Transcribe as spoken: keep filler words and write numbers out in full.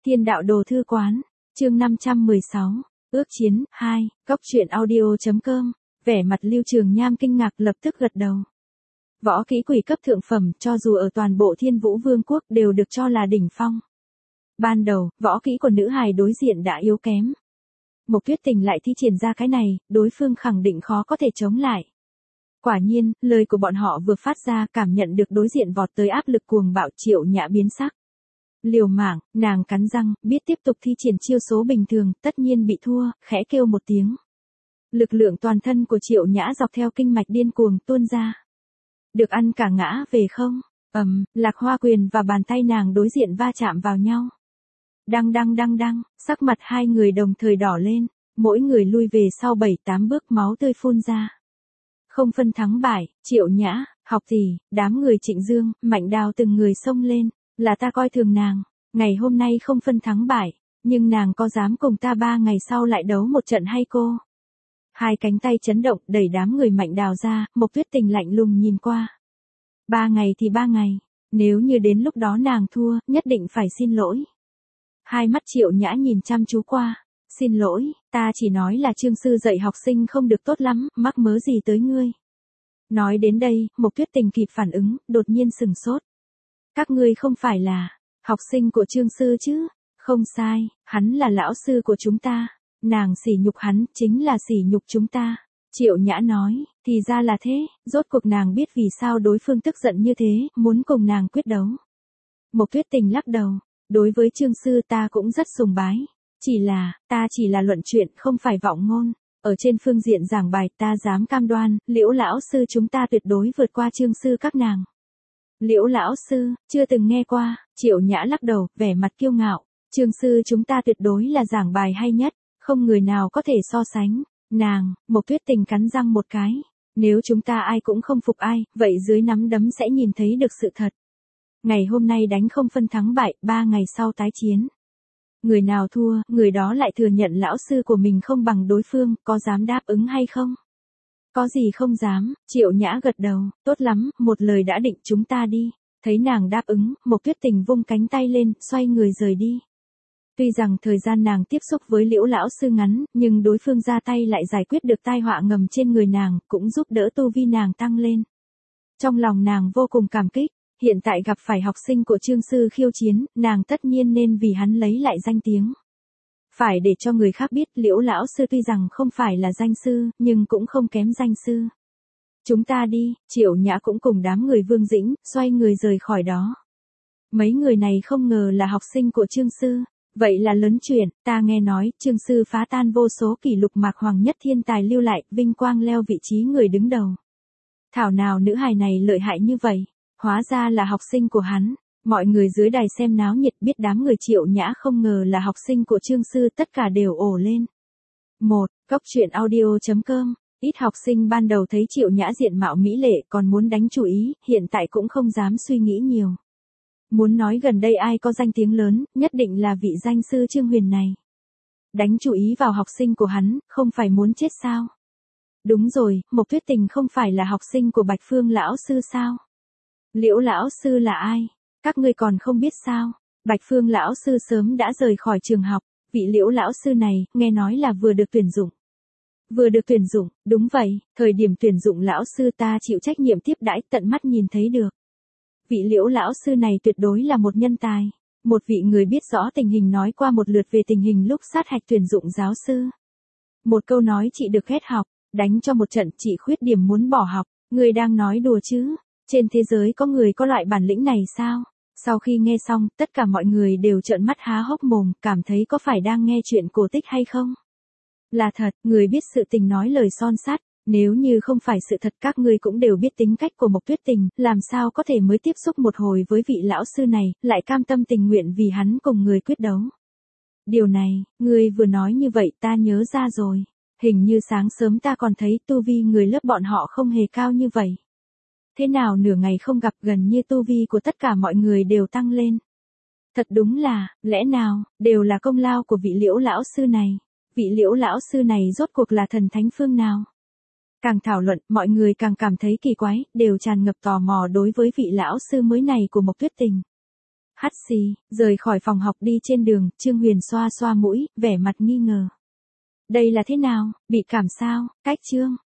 Thiên đạo đồ thư quán, chương năm trăm mười sáu, ước chiến, hai, góc truyện audio.com, vẻ mặt Lưu Trường Nham kinh ngạc lập tức gật đầu. Võ kỹ quỷ cấp thượng phẩm cho dù ở toàn bộ Thiên Vũ Vương quốc đều được cho là đỉnh phong. Ban đầu, võ kỹ của nữ hài đối diện đã yếu kém. Mộc Tuyết Tình lại thi triển ra cái này, đối phương khẳng định khó có thể chống lại. Quả nhiên, lời của bọn họ vừa phát ra cảm nhận được đối diện vọt tới áp lực cuồng bạo. Triệu Nhã biến sắc. Liều mạng, nàng cắn răng, biết tiếp tục thi triển chiêu số bình thường, tất nhiên bị thua, khẽ kêu một tiếng. Lực lượng toàn thân của Triệu Nhã dọc theo kinh mạch điên cuồng tuôn ra. Được ăn cả ngã về không? Ầm, Lạc Hoa quyền và bàn tay nàng đối diện va chạm vào nhau. Đăng đăng đăng đăng, sắc mặt hai người đồng thời đỏ lên, mỗi người lui về sau bảy tám bước, máu tươi phun ra. Không phân thắng bại, Triệu Nhã, học tỷ, đám người Trịnh Dương, Mạnh Đào từng người xông lên, là ta coi thường nàng, ngày hôm nay không phân thắng bại, nhưng nàng có dám cùng ta ba ngày sau lại đấu một trận hay cô? Hai cánh tay chấn động đẩy đám người Mạnh Đào ra, Mộc Tuyết Tình lạnh lùng nhìn qua. Ba ngày thì ba ngày, nếu như đến lúc đó nàng thua, nhất định phải xin lỗi. Hai mắt Triệu Nhã nhìn chăm chú qua. Xin lỗi, ta chỉ nói là Trương sư dạy học sinh không được tốt lắm, mắc mớ gì tới ngươi. Nói đến đây, Mộc Tuyết Tình kịp phản ứng, đột nhiên sừng sốt. Các ngươi không phải là học sinh của Trương sư chứ? Không sai, hắn là lão sư của chúng ta. Nàng sỉ nhục hắn, chính là sỉ nhục chúng ta. Triệu Nhã nói, thì ra là thế, rốt cuộc nàng biết vì sao đối phương tức giận như thế, muốn cùng nàng quyết đấu. Mộc Tuyết Tình lắc đầu, đối với Trương sư ta cũng rất sùng bái. Chỉ là, ta chỉ là luận chuyện, không phải vọng ngôn. Ở trên phương diện giảng bài ta dám cam đoan, Liễu lão sư chúng ta tuyệt đối vượt qua Trương sư các nàng. Liễu lão sư, chưa từng nghe qua. Triệu Nhã lắc đầu, vẻ mặt kiêu ngạo. Trương sư chúng ta tuyệt đối là giảng bài hay nhất, không người nào có thể so sánh. Nàng, Mộc Tuyết Tình cắn răng một cái. Nếu chúng ta ai cũng không phục ai, vậy dưới nắm đấm sẽ nhìn thấy được sự thật. Ngày hôm nay đánh không phân thắng bại, ba ngày sau tái chiến. Người nào thua, người đó lại thừa nhận lão sư của mình không bằng đối phương, có dám đáp ứng hay không? Có gì không dám, Triệu Nhã gật đầu, tốt lắm, một lời đã định, chúng ta đi. Thấy nàng đáp ứng, Mộc Tuyết Tình vung cánh tay lên, xoay người rời đi. Tuy rằng thời gian nàng tiếp xúc với Liễu lão sư ngắn, nhưng đối phương ra tay lại giải quyết được tai họa ngầm trên người nàng, cũng giúp đỡ tu vi nàng tăng lên. Trong lòng nàng vô cùng cảm kích. Hiện tại gặp phải học sinh của Trương sư khiêu chiến, nàng tất nhiên nên vì hắn lấy lại danh tiếng. Phải để cho người khác biết Liễu lão sư tuy rằng không phải là danh sư, nhưng cũng không kém danh sư. Chúng ta đi, Triệu Nhã cũng cùng đám người Vương Dĩnh, xoay người rời khỏi đó. Mấy người này không ngờ là học sinh của Trương sư, vậy là lớn chuyện, ta nghe nói, Trương sư phá tan vô số kỷ lục mạc hoàng nhất thiên tài lưu lại, vinh quang leo vị trí người đứng đầu. Thảo nào nữ hài này lợi hại như vậy. Hóa ra là học sinh của hắn. Mọi người dưới đài xem náo nhiệt biết đám người Triệu Nhã không ngờ là học sinh của Trương sư, tất cả đều ồ lên. một. Góc truyện audio.com. Ít học sinh ban đầu thấy Triệu Nhã diện mạo mỹ lệ còn muốn đánh chủ ý, hiện tại cũng không dám suy nghĩ nhiều. Muốn nói gần đây ai có danh tiếng lớn, nhất định là vị danh sư Trương Huyền này. Đánh chủ ý vào học sinh của hắn, không phải muốn chết sao? Đúng rồi, Mộc Tuyết Tình không phải là học sinh của Bạch Phương lão sư sao? Liễu lão sư là ai? Các ngươi còn không biết sao? Bạch Phương lão sư sớm đã rời khỏi trường học, vị Liễu lão sư này, nghe nói là vừa được tuyển dụng. Vừa được tuyển dụng, đúng vậy, thời điểm tuyển dụng lão sư ta chịu trách nhiệm tiếp đãi, tận mắt nhìn thấy được. Vị Liễu lão sư này tuyệt đối là một nhân tài. Một vị người biết rõ tình hình nói qua một lượt về tình hình lúc sát hạch tuyển dụng giáo sư. Một câu nói chị được ghét học, đánh cho một trận chị khuyết điểm muốn bỏ học, người đang nói đùa chứ? Trên thế giới có người có loại bản lĩnh này sao? Sau khi nghe xong, tất cả mọi người đều trợn mắt há hốc mồm, cảm thấy có phải đang nghe chuyện cổ tích hay không? Là thật, người biết sự tình nói lời son sắt, nếu như không phải sự thật các ngươi cũng đều biết tính cách của Mộc Tuyết Tình, làm sao có thể mới tiếp xúc một hồi với vị lão sư này, lại cam tâm tình nguyện vì hắn cùng người quyết đấu. Điều này, ngươi vừa nói như vậy ta nhớ ra rồi, hình như sáng sớm ta còn thấy tu vi người lớp bọn họ không hề cao như vậy. Thế nào nửa ngày không gặp, gần như tu vi của tất cả mọi người đều tăng lên. Thật đúng là, lẽ nào, đều là công lao của vị Liễu lão sư này. Vị Liễu lão sư này rốt cuộc là thần thánh phương nào? Càng thảo luận, mọi người càng cảm thấy kỳ quái, đều tràn ngập tò mò đối với vị lão sư mới này của Mộc Tuyết Tình. Hắt xì, rời khỏi phòng học đi trên đường, Trương Huyền xoa xoa mũi, vẻ mặt nghi ngờ. Đây là thế nào, bị cảm sao, cách Trương?